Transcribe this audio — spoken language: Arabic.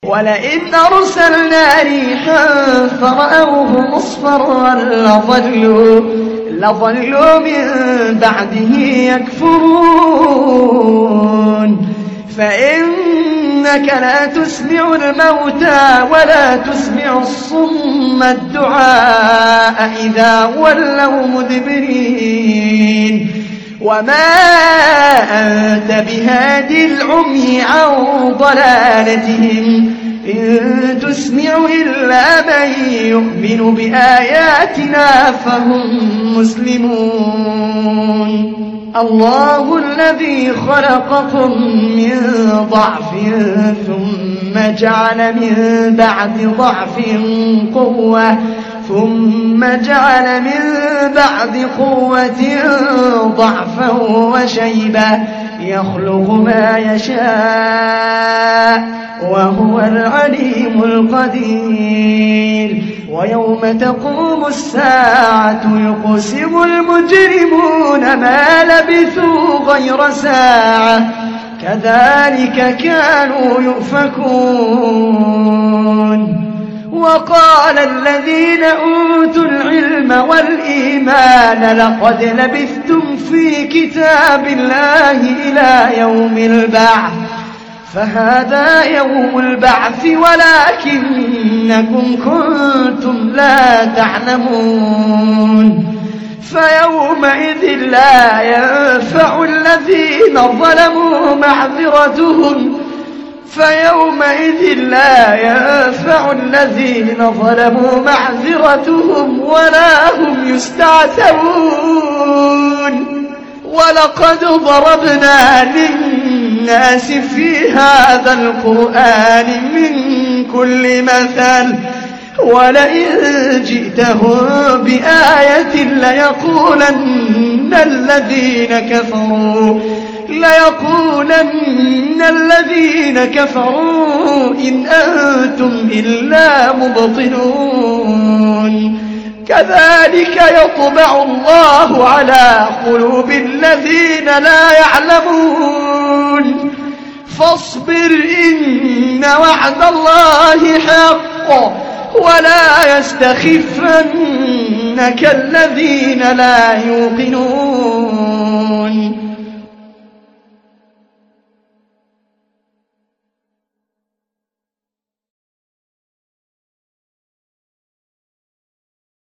ولئن أرسلنا ريحا فرأوه مصفرا لظلوا من بعده يكفرون فإنك لا تسمع الموتى ولا تسمع الصم الدعاء إذا ولوا مدبرين وما أنت بهادي العمي عن ضلالتهم إن تسمع إلا من يؤمن بآياتنا فهم مسلمون الله الذي خلقكم من ضعف ثم جعل من بعد ضعف قوة ثم جعل من بعد قوة ضعفا وشيبة يخلق ما يشاء وهو العليم القدير ويوم تقوم الساعة يقسم المجرمون ما لبثوا غير ساعة كذلك كانوا يؤفكون وقال الذين أوتوا العلم والإيمان لقد لبثتم في كتاب الله إلى يوم البعث فهذا يوم البعث ولكنكم كنتم لا تعلمون فيومئذ لا ينفع الذين ظلموا معذرتهم ولا هم يستعتبون ولقد ضربنا للناس في هذا القرآن من كل مثل ولئن جئتهم بآية ليقولن الذين كفروا إن أنتم إلا مبطلون كذلك يطبع الله على قلوب الذين لا يعلمون فاصبر إن وعد الله حق ولا يستخفنك الذين لا يوقنون